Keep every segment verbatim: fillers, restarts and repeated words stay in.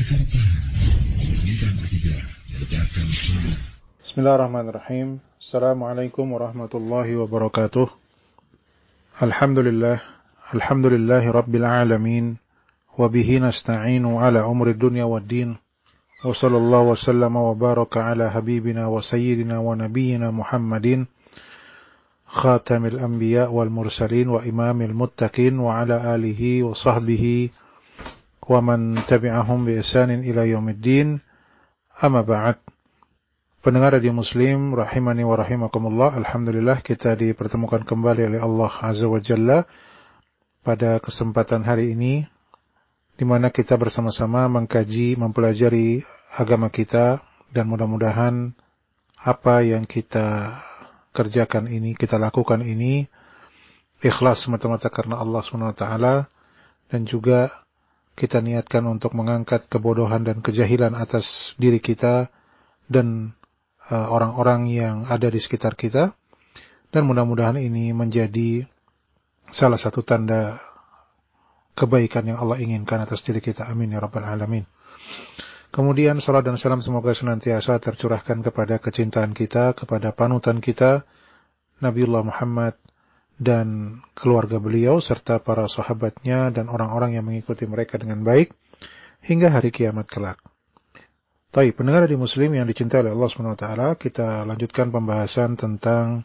Bismillahirrahmanirrahim. Assalamualaikum warahmatullahi wabarakatuh. Alhamdulillah. Alhamdulillahi rabbil alamin. Wabihi nasta'inu ala umri dunya wad din. Wa sallallahu wa sallama wa baraka ala habibina wa sayyidina wa nabiyyina Muhammadin khatamil anbiya wal mursalin wa imamil muttaqin wa ala alihi wa sahbihi wa man tabi'ahum bi ihsanin ila yaumiddin. Amma ba'd. Pendengar radio Muslim rahimani wa rahimakumullah, alhamdulillah kita dipertemukan kembali oleh Allah Azza wa Jalla pada kesempatan hari ini, di mana kita bersama-sama mengkaji, mempelajari agama kita, dan mudah-mudahan apa yang kita kerjakan ini, kita lakukan ini ikhlas semata-mata karena Allah subhanahu wa taala, dan juga kita niatkan untuk mengangkat kebodohan dan kejahilan atas diri kita dan orang-orang yang ada di sekitar kita, dan mudah-mudahan ini menjadi salah satu tanda kebaikan yang Allah inginkan atas diri kita. Amin ya rabbal alamin. Kemudian salat dan salam semoga senantiasa tercurahkan kepada kecintaan kita, kepada panutan kita Nabiullah Muhammad dan keluarga beliau serta para sahabatnya dan orang-orang yang mengikuti mereka dengan baik hingga hari kiamat kelak. Baik, pendengar di Muslim yang dicintai oleh Allah subhanahu wa taala, kita lanjutkan pembahasan tentang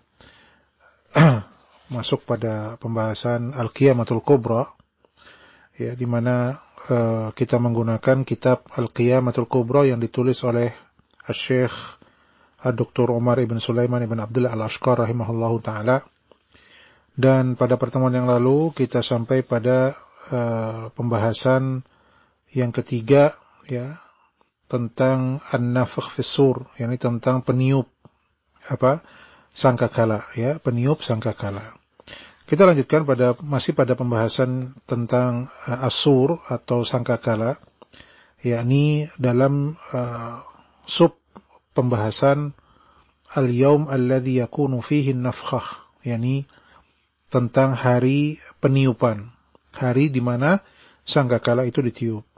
masuk pada pembahasan Al-Qiyamatul Kubra, ya, di mana uh, kita menggunakan kitab Al-Qiyamatul Kubra yang ditulis oleh Asy-Syaikh Ad-Doktor Umar ibn Sulaiman ibn Abdullah Al-Ashqar rahimahullahu taala. Dan pada pertemuan yang lalu kita sampai pada uh, pembahasan yang ketiga, ya, tentang an-nafakh fis-sur, yakni tentang peniup apa sangkakala, ya, peniup sangkakala. Kita lanjutkan pada masih pada pembahasan tentang uh, as-sur atau sangkakala, yakni dalam uh, sub pembahasan al-yaum alladhi yakunu fihi an-nafkhah, yakni tentang hari peniupan, hari di mana sangkakala itu ditiup.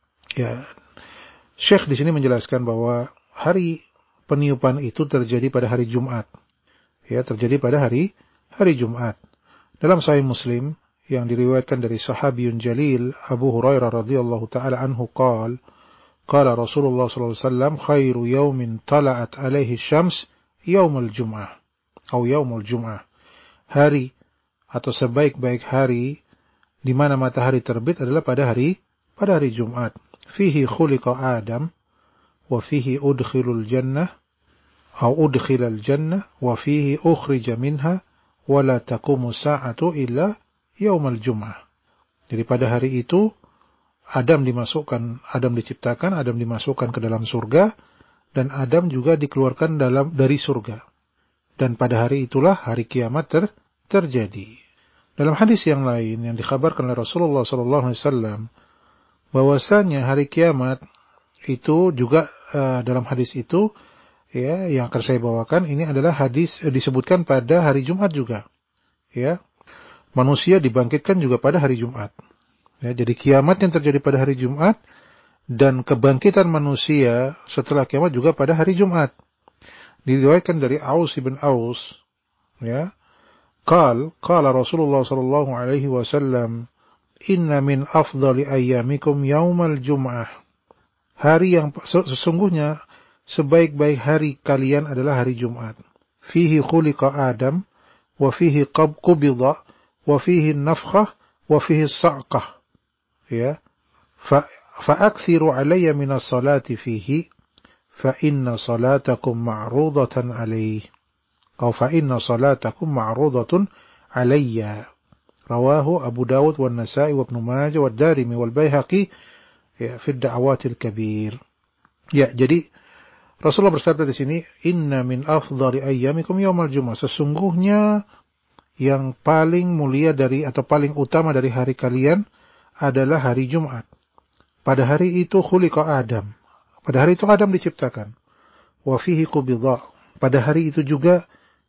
Ya, Syekh di sini menjelaskan bahwa hari peniupan itu terjadi pada hari Jumat. Ya, terjadi pada hari hari Jumat. Dalam Sahih Muslim yang diriwayatkan dari sahabiyun jalil Abu Hurairah radhiyallahu taala anhu qala qala Rasulullah sallallahu alaihi wasallam khairu yaumin tala'at alaihi syams yaumul jum'ah atau yaumul jum'ah. Hari atau sebaik-baik hari di mana matahari terbit adalah pada hari pada hari Jumat. Fihi khuliqa Adam wa fihi udkhilul jannah atau udkhilal jannah wa fihi ukhrija minha wa la taqumu sa'atu illa yaumal jum'ah. Jadi pada hari itu Adam dimasukkan, Adam diciptakan, Adam dimasukkan ke dalam surga, dan Adam juga dikeluarkan dalam dari surga. Dan pada hari itulah hari kiamat ter, terjadi. Dalam hadis yang lain yang dikhabarkan oleh Rasulullah sallallahu alaihi wasallam bahwasanya hari kiamat itu juga uh, dalam hadis itu, ya, yang akan saya bawakan ini adalah hadis uh, disebutkan pada hari Jumat juga, ya, manusia dibangkitkan juga pada hari Jumat, ya, jadi kiamat yang terjadi pada hari Jumat dan kebangkitan manusia setelah kiamat juga pada hari Jumat. Diriwayatkan dari Aus bin Aus, ya, qal qala Rasulullah sallallahu alaihi wasallam inna min afdali ayyamikum yaumal jum'ah. Hari yang sesungguhnya sebaik-baik hari kalian adalah hari Jumat. Fihi khuliqa Adam wa fihi qubida wa fihi nafkhah wa fihi sa'qah. Ya. Fa fa'akthiru alayya min as-salati fihi fa inna salatakum ma'rudatan alayhi. Atau fa inna salatakum ma'rudatun alayya. Rawahu Abu Dawud wa Nasa'i wa Ibnu Majah wa Darimi wal Baihaqi, ya, fi ad-da'awatil kabir. Ya, jadi Rasulullah bersabda di sini, inna min afdhali ayyamikum yaumal jum'ah. Sesungguhnya yang paling mulia dari atau paling utama dari hari kalian adalah hari Jumat. Pada hari itu khuliqa Adam. Pada hari itu Adam diciptakan. Wa fihi qubidha. Pada hari itu juga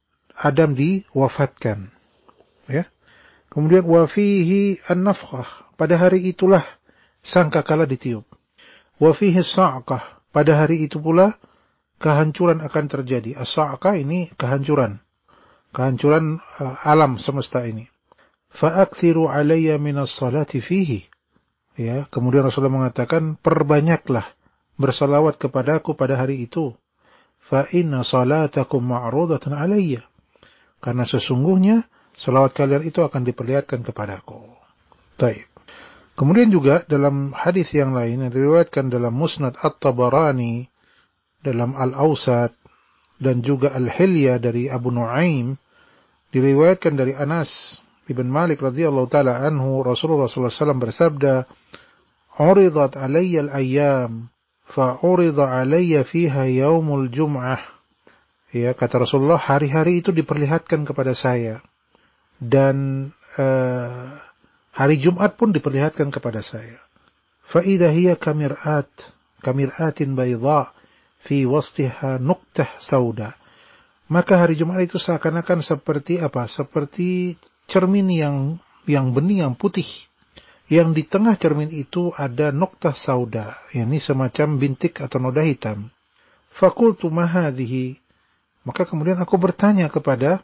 Adam diwafatkan. Ya. Kemudian wa fihi an-nafkhah, pada hari itulah sangkakala ditiup. Wa fihi as-sa'qah. Pada hari itu pula kehancuran akan terjadi. As-sa'qah ini kehancuran. Kehancuran uh, alam semesta ini. Fa'akthiru alayya minas salati fihi. Ya, kemudian Rasulullah mengatakan, perbanyaklah bersalawat kepadaku pada hari itu. Fa inna salatakum ma'rudatan alayya. Karena sesungguhnya salawat kalian itu akan diperlihatkan kepadaku. Baik. Kemudian juga dalam hadis yang lain yang diriwayatkan dalam Musnad At-Tabarani, dalam Al-Awsat, dan juga Al-Hilya dari Abu Nuaim, diriwayatkan dari Anas ibn Malik radhiyallahu taala anhu, Rasulullah sallallahu alaihi wasallam bersabda, "Uridat alayya al-ayyam, fa urida alayya fiha yaumul jum'ah." Ya, kata Rasulullah, hari-hari itu diperlihatkan kepada saya, dan uh, hari Jumat pun diperlihatkan kepada saya. Fa idza hiya kamir'at, kamir'atin bayda fi wastiha nuqtah sauda. Maka hari Jumat itu seakan-akan seperti apa? Seperti cermin yang yang bening, yang putih. Yang di tengah cermin itu ada nuqtah sauda, yakni semacam bintik atau noda hitam. Fakultu ma hadhihi. Maka kemudian aku bertanya kepada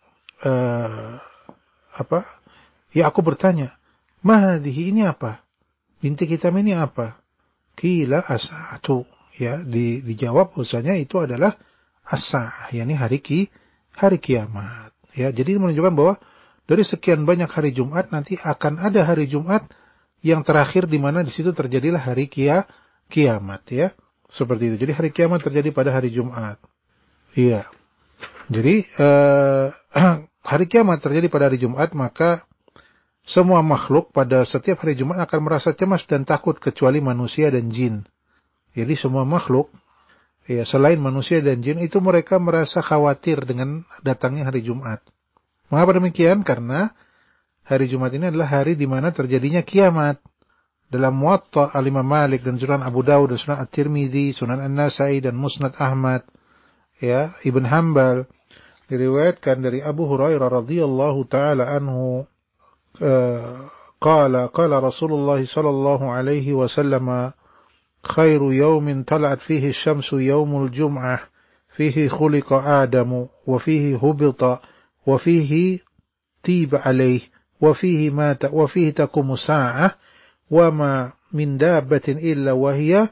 uh, apa? Ya aku bertanya, ma hadhihi, ini apa? Bintik hitam ini apa? Qila as-sa'atu. Ya, di, dijawab usahanya itu adalah as-sa'ah, yakni hari ki hari kiamat. Ya, jadi menunjukkan bahwa dari sekian banyak hari Jumat nanti akan ada hari Jumat yang terakhir di mana di situ terjadilah hari kia, kiamat, ya. Seperti itu. Jadi hari kiamat terjadi pada hari Jumat. Iya. Jadi eh, hari kiamat terjadi pada hari Jumat, maka semua makhluk pada setiap hari Jumat akan merasa cemas dan takut kecuali manusia dan jin. Jadi semua makhluk, ya, selain manusia dan jin itu mereka merasa khawatir dengan datangnya hari Jumat. Mengapa demikian? Karena hari Jumat ini adalah hari di mana terjadinya kiamat. Dalam Muwatta Al-Imam Malik dan Sunan Abu Dawud dan Sunan At-Tirmidzi, Sunan An-Nasai dan Musnad Ahmad, ya, Ibn Hanbal, diriwayatkan dari Abu Hurairah radhiyallahu taala anhu, uh, qala qala Rasulullah sallallahu alaihi wasallam, khairu yawmin tala'at fihi asy-syamsu yaumul jum'ah, fihi khuliqa Adamu wa fihi hubita wa fihi tiba alaih wa fihi mata wa fihi taqumu sa'ah wa ma min dabbatin illa wa hiya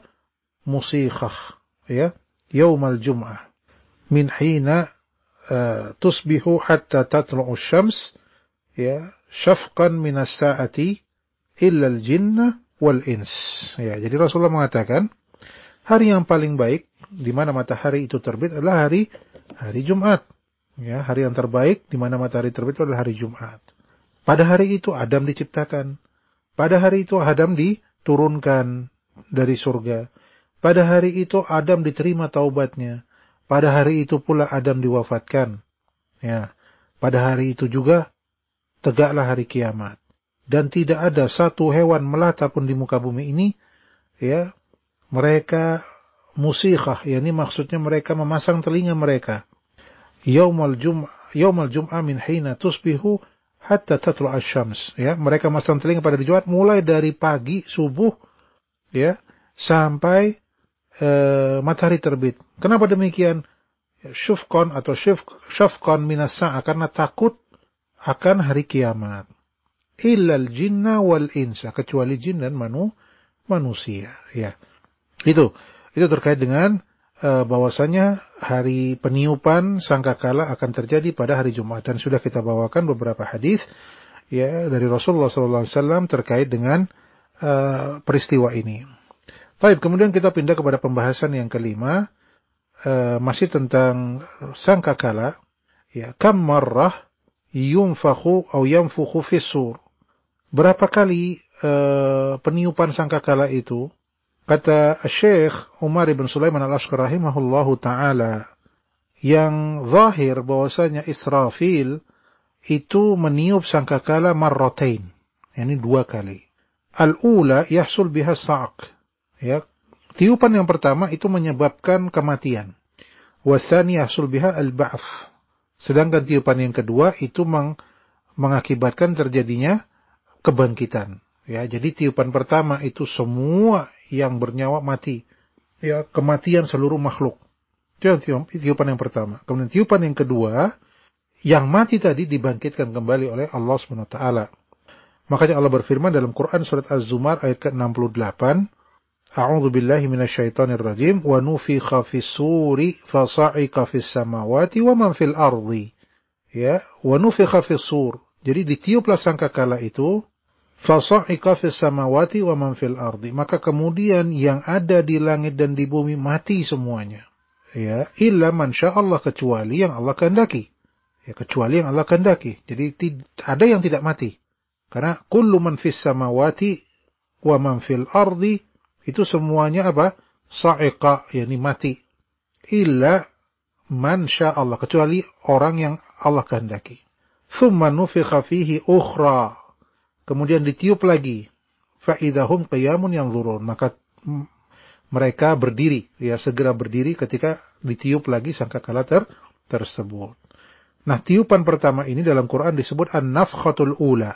musikhah, ya, yaumal jum'ah min hina uh, tusbihu hatta tatlu'u asy-syams, ya, syafqan min as-sa'ati illa al-jinna wal ins. Ya, jadi Rasulullah mengatakan hari yang paling baik di mana matahari itu terbit adalah hari hari Jumat. Ya, hari yang terbaik di mana matahari terbit adalah hari Jumat. Pada hari itu Adam diciptakan. Pada hari itu Adam diturunkan dari surga. Pada hari itu Adam diterima taubatnya. Pada hari itu pula Adam diwafatkan. Ya, pada hari itu juga tegaklah hari kiamat. Dan tidak ada satu hewan melata pun di muka bumi ini, ya, mereka musikhah, yakni maksudnya mereka memasang telinga mereka. Yaumal jum'ah, yaumal jum'ah min hina tusbihu hatta tatlu asy-syams, ya, mereka memasang telinga pada hari Jumat mulai dari pagi subuh, ya, sampai uh, matahari terbit. Kenapa demikian? Syufqan atau syafqan minas sa'ah, karena takut akan hari kiamat. Illal jinna wal insa, kecuali jin dan manu, manusia, ya. Itu itu terkait dengan uh, bahwasanya hari peniupan sangkakala akan terjadi pada hari Jumat, dan sudah kita bawakan beberapa hadis, ya, dari Rasulullah sallallahu alaihi wasallam terkait dengan uh, peristiwa ini. Baik, kemudian kita pindah kepada pembahasan yang kelima, uh, masih tentang sangkakala, ya. Kam marrah yunfakhu atau yanfukhu fis-sur. Berapa kali uh, peniupan sangkakala itu? Kata Syekh Umar bin Sulaiman Al-Ashqar rahimahullahu taala, yang zahir bahwasanya Israfil itu meniup sangkakala marratain, yakni dua kali. Al-ula yahsul biha sa'q, ya. Tiupan yang pertama itu menyebabkan kematian. Wa tsani yahsul biha al-ba'ts. Sedangkan tiupan yang kedua itu meng mengakibatkan terjadinya kebangkitan. Ya, jadi tiupan pertama itu semua yang bernyawa mati. Ya, kematian seluruh makhluk. Itu tiupan yang pertama. Kemudian tiupan yang kedua, yang mati tadi dibangkitkan kembali oleh Allah subhanahu wa taala. Makanya Allah berfirman dalam Quran surat Az-Zumar ayat ke enam puluh delapan, A'udzu billahi minasyaitonir rajim wa nufikha fis-suri fasa'iqa fis-samawati wa man fil ardi. Ya, wa nufikha fis-sur. Jadi ditiuplah sangkakala itu, fasa'iqa fis-samawati wa man fil ardi. Maka kemudian yang ada di langit dan di bumi mati semuanya. Ya, illa man sya'allah, kecuali yang Allah kehendaki. Ya, kecuali yang Allah kehendaki. Jadi ada yang tidak mati. Karena kullu man fis samawati wa man fil ardi, itu semuanya apa? Sa'iqa, yakni mati. Illa man sya'allah, kecuali orang yang Allah kehendaki. Thumma nufikha fihi ukhra. Kemudian ditiup lagi. Fa idahum qiyamun yanzurun. Maka mereka berdiri, ya segera berdiri ketika ditiup lagi sangkakala ter tersebut. Nah, tiupan pertama ini dalam Quran disebut an-nafkhatul ula.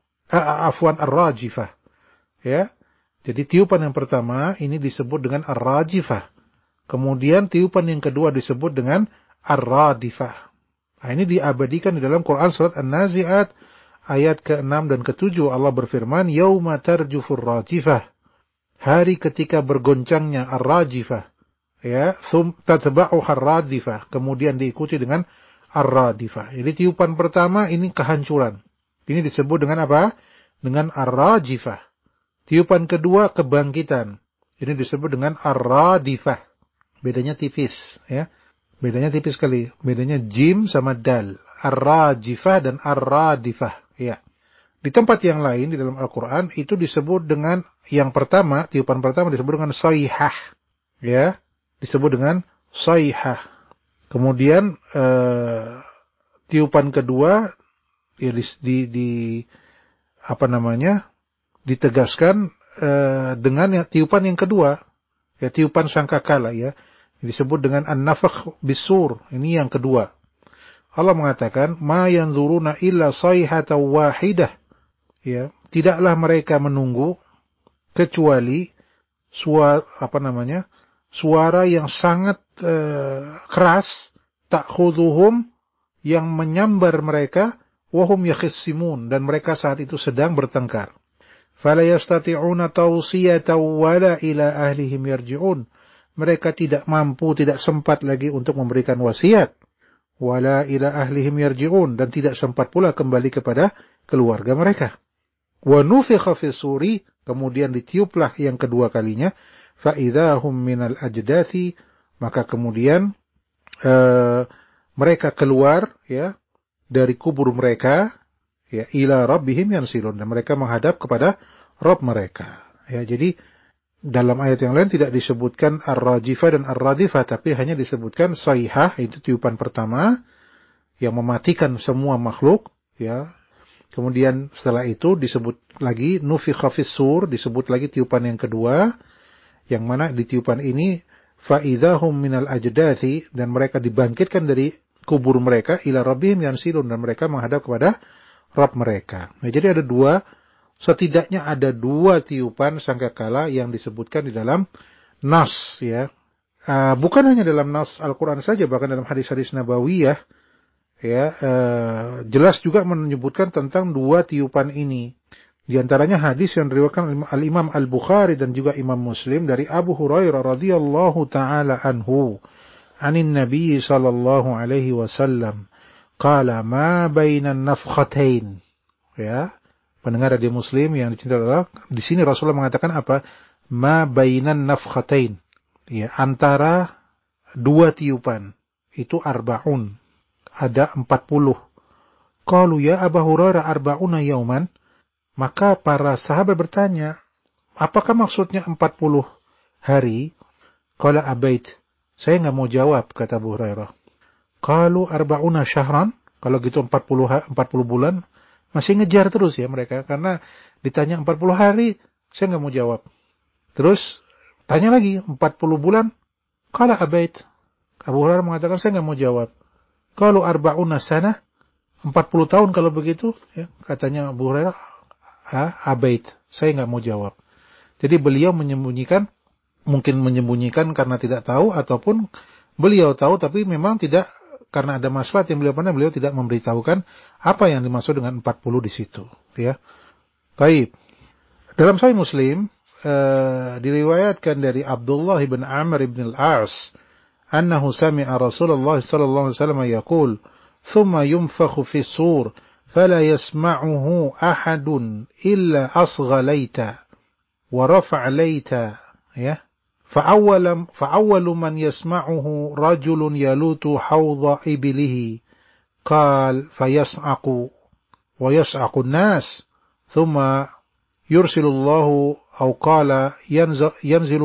Afwan ar-rajifah. Ya. Jadi tiupan yang pertama ini disebut dengan ar-rajifah. Kemudian tiupan yang kedua disebut dengan ar-radifah. Nah, ini diabadikan di dalam Quran surat An-Nazi'at ayat ke enam dan ke tujuh. Allah berfirman, yauma tarjufur rajifah. Hari ketika bergoncangnya ar-rajifah. Ya, thum tatba'u ar-radifah. Kemudian diikuti dengan ar-radifah. Jadi tiupan pertama ini kehancuran. Ini disebut dengan apa? Dengan ar-rajifah. Tiupan kedua kebangkitan. Ini disebut dengan ar-radifah. Bedanya tipis, ya. Bedanya tipis sekali. Bedanya jim sama dal. Ar-rajifah dan ar-radifah, ya. Di tempat yang lain di dalam Al-Qur'an itu disebut dengan yang pertama, tiupan pertama disebut dengan sayhah, ya. Disebut dengan sayhah. Kemudian eh, tiupan kedua ya di, di, di apa namanya? ditegaskan uh, dengan ya, tiupan yang kedua, ya tiupan sangkakala, ya disebut dengan an-nafakh bis-sur. Ini yang kedua. Allah mengatakan ma yanzuruna illa sayhatan wahidah, ya tidaklah mereka menunggu kecuali suara apa namanya suara yang sangat uh, keras, ta'khudhuhum, yang menyambar mereka, wahum yakhissimun, dan mereka saat itu sedang bertengkar. Fala yastati'una tawsiyatan wala ila ahlihim yarji'un. Mereka tidak mampu, tidak sempat lagi untuk memberikan wasiat. Wala ila ahlihim yarji'un, dan tidak sempat pula kembali kepada keluarga mereka. Wa nufikha fis-suri, kemudian ditiuplah yang kedua kalinya, fa idahum minal ajdathi, maka kemudian uh, mereka keluar, ya, dari kubur mereka, ya, ila rabbihim yansilun, dan mereka menghadap kepada Rabb mereka. Ya, jadi dalam ayat yang lain tidak disebutkan ar-rajifah dan ar-radifah, tapi hanya disebutkan sayhah, itu tiupan pertama yang mematikan semua makhluk, ya. Kemudian setelah itu disebut lagi nufikha fis-sur, disebut lagi tiupan yang kedua, yang mana di tiupan ini fa idahum minal ajdathi, dan mereka dibangkitkan dari kubur mereka ila rabbihim yansilun, dan mereka menghadap kepada Rabb mereka. Nah, jadi ada dua, setidaknya ada dua tiupan sangkakala yang disebutkan di dalam nas, ya. Uh, bukan hanya dalam nas Al-Quran saja, bahkan dalam hadis-hadis nabawiyah, ya, uh, jelas juga menyebutkan tentang dua tiupan ini. Di antaranya hadis yang diriwayatkan Al-Imam Al-Bukhari dan juga Imam Muslim dari Abu Hurairah radhiyallahu taala anhu, anin Nabi sallallahu alaihi wasallam, qala ma bainan nafkhatain. Ya, pendengar radio Muslim yang dicintai Allah, di sini Rasulullah mengatakan apa? Ma bainan nafkhatain. Ya, antara dua tiupan itu arbaun. Ada empat puluh. Qalu ya Abu Hurairah arba'una yauman. Maka para sahabat bertanya, apakah maksudnya empat puluh hari? Qala abait. Saya enggak mau jawab, kata Abu Hurairah. Qalu arba'una syahran. Kalau gitu empat puluh, empat puluh bulan. Masih ngejar terus ya mereka. Karena ditanya empat puluh hari, saya enggak mau jawab. Terus tanya lagi, empat puluh bulan. Qala abait. Abu Hurairah mengatakan, saya enggak mau jawab. Qalu arba'una sanah. empat puluh tahun kalau begitu, ya, katanya Abu Hurairah, ha, abait. Saya enggak mau jawab. Jadi beliau menyembunyikan, mungkin menyembunyikan karena tidak tahu, ataupun beliau tahu tapi memang tidak, karena ada maslahat yang beliau pandang, beliau tidak memberitahukan apa yang dimaksud dengan empat puluh di situ, ya. Baik. Dalam Sahih Muslim uh, diriwayatkan dari Abdullah bin Amr bin Al-As annahu sami'a Rasulullah sallallahu alaihi wasallam yaqul thumma yunfakhu fi as-sur fala yasma'uhu ahadun illa asgha layta wa rafa'a layta, ya. فأول, فأول من يسمعه رجل يلوت حوض إبله قال فيصعق ويصعق الناس ثم يرسل الله أو قال ينزل, ينزل,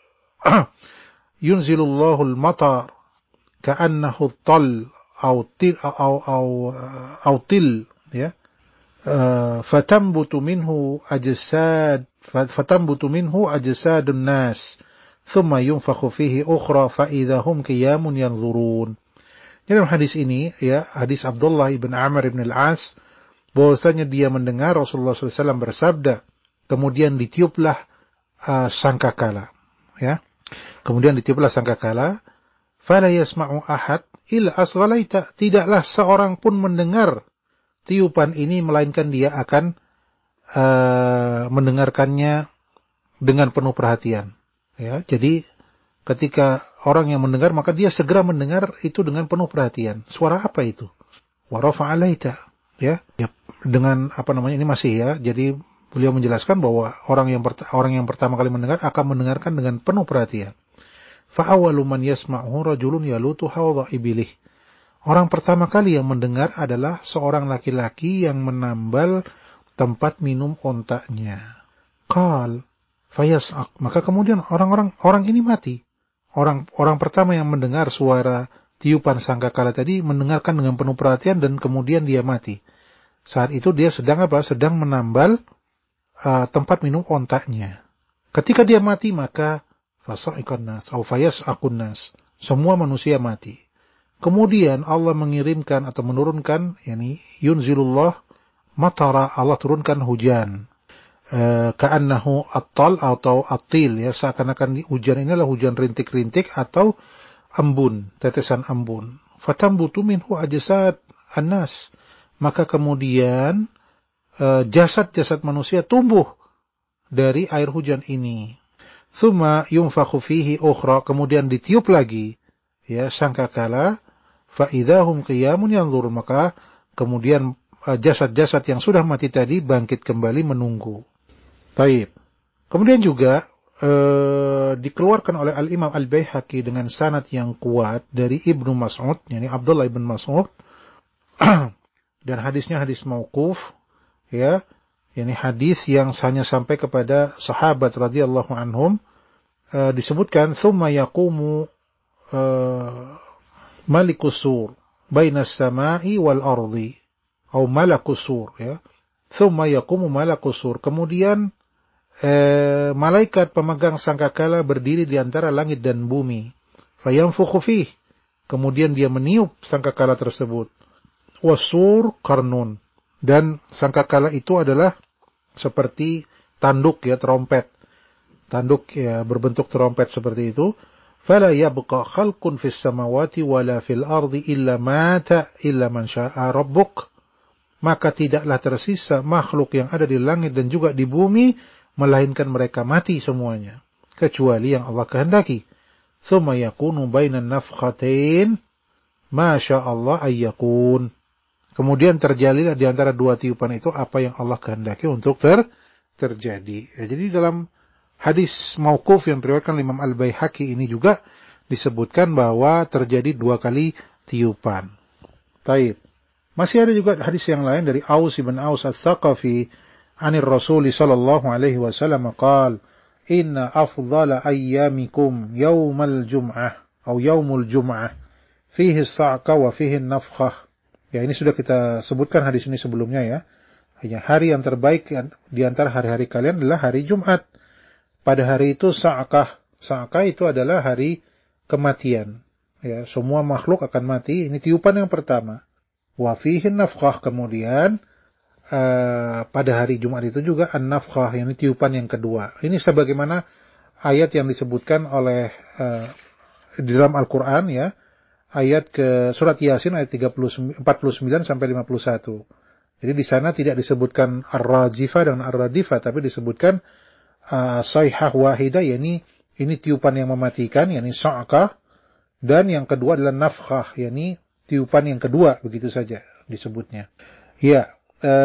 ينزل الله المطر كأنه الطل أو تل أو, أو, أو تل ya. فتنبت منه أجساد فتنبت منه أجساد الناس ثم ينفخ فيه أخرى فإذا هم قيام ينظرون. Jadi dalam hadis ini, ya, hadis Abdullah ibn Amr ibn Al-As, bahwasanya dia mendengar Rasulullah shallallahu alaihi wasallam bersabda, kemudian ditiuplah uh, sangkakala, ya, kemudian ditiuplah sangkakala, fala yasma'u ahad illa asghalaita, tidaklah seorang pun mendengar tiupan ini melainkan dia akan uh, mendengarkannya dengan penuh perhatian. Ya, jadi ketika orang yang mendengar, maka dia segera mendengar itu dengan penuh perhatian. Suara apa itu? Wa rafa'a laita, ya. Ya, dengan apa namanya, ini masih, ya. Jadi beliau menjelaskan bahwa orang yang orang yang pertama kali mendengar akan mendengarkan dengan penuh perhatian. Fa awwalu man yasma'u rajulun yalutu hawdha ibilih. Orang pertama kali yang mendengar adalah seorang laki-laki yang menambal tempat minum ontaknya. Qal fayas'aq, maka kemudian orang-orang orang ini mati. Orang orang pertama yang mendengar suara tiupan sangkakala tadi mendengarkan dengan penuh perhatian dan kemudian dia mati. Saat itu dia sedang apa? Sedang menambal uh, tempat minum ontaknya. Ketika dia mati, maka fasa'iqan nas atau fayas'aqun nas. Semua manusia mati. Kemudian Allah mengirimkan atau menurunkan, yakni yunzilullah matara, Allah turunkan hujan. Uh, ka'annahu at-tal atau at-til, ya, seakan-akan hujan ini adalah hujan rintik-rintik atau embun, tetesan embun. Fatambutu minhu ajsad an-nas, maka kemudian uh, jasad-jasad manusia tumbuh dari air hujan ini. Tsumma yunfakhu fihi ukhra, kemudian ditiup lagi, ya, sangkakala, fa idahum qiyamun yanzurun, maka kemudian uh, jasad-jasad yang sudah mati tadi bangkit kembali menunggu. Baik. Kemudian juga eh, dikeluarkan oleh Al-Imam Al-Baihaqi dengan sanad yang kuat dari Ibnu Mas'ud, yakni Abdullah ibn Mas'ud, dan hadisnya hadis mauquf, ya, yakni hadis yang hanya sampai kepada sahabat radhiyallahu anhum. Eh, disebutkan tsumma yaqumu eh, malikus sur bainas samai wal ardi atau malakus sur, ya. Tsumma yaqumu malakus sur, kemudian Eh, malaikat pemegang sangkakala berdiri di antara langit dan bumi. Fayanfukhu fih, kemudian dia meniup sangkakala tersebut. Wasur qarnun, dan sangkakala itu adalah seperti tanduk, ya, trompet. Tanduk, ya, berbentuk trompet seperti itu. Fala yabqa khalqun fis samawati wala fil ardi illa mata illa man syaa rabbuk. Maka tidaklah tersisa makhluk yang ada di langit dan juga di bumi melainkan mereka mati semuanya, kecuali yang Allah kehendaki. Tsumma yakunu bainan nafkhatain ma sya'allah ayyakun. Kemudian terjadilah di antara dua tiupan itu apa yang Allah kehendaki untuk ter terjadi. Ya, jadi dalam hadis mauquf yang diriwayatkan Imam Al-Baihaqi ini juga disebutkan bahwa terjadi dua kali tiupan. Taib. Masih ada juga hadis yang lain dari Aus bin Aus Ats-Tsaqafi Anir Rasul sallallahu alaihi wasallam qaal inna afdhala ayyamikum yaumal jum'ah atau yaumul jum'ah fihi as-sa'qa wa fihi an-nafkhah. Ya, ini sudah kita sebutkan hadis ini sebelumnya, ya. Hanya hari yang terbaik di antara hari-hari kalian adalah hari Jumat. Pada hari itu sa'qah. Sa'qah itu adalah hari kematian. Ya, semua makhluk akan mati. Ini tiupan yang pertama. Wa fihi an-nafkhah, kemudian uh, pada hari Jumat itu juga an-nafkhah, yakni tiupan yang kedua. Ini sebagaimana ayat yang disebutkan oleh uh, di dalam Al-Qur'an ya, ayat ke surat Yasin ayat tiga puluh, empat puluh sembilan sampai lima puluh satu. Jadi di sana tidak disebutkan ar-rajifah dan ar-radifah, tapi disebutkan uh, sayhah wahidah, yakni ini tiupan yang mematikan, yakni sa'qah, dan yang kedua adalah nafkhah, yakni tiupan yang kedua, begitu saja disebutnya. Ya,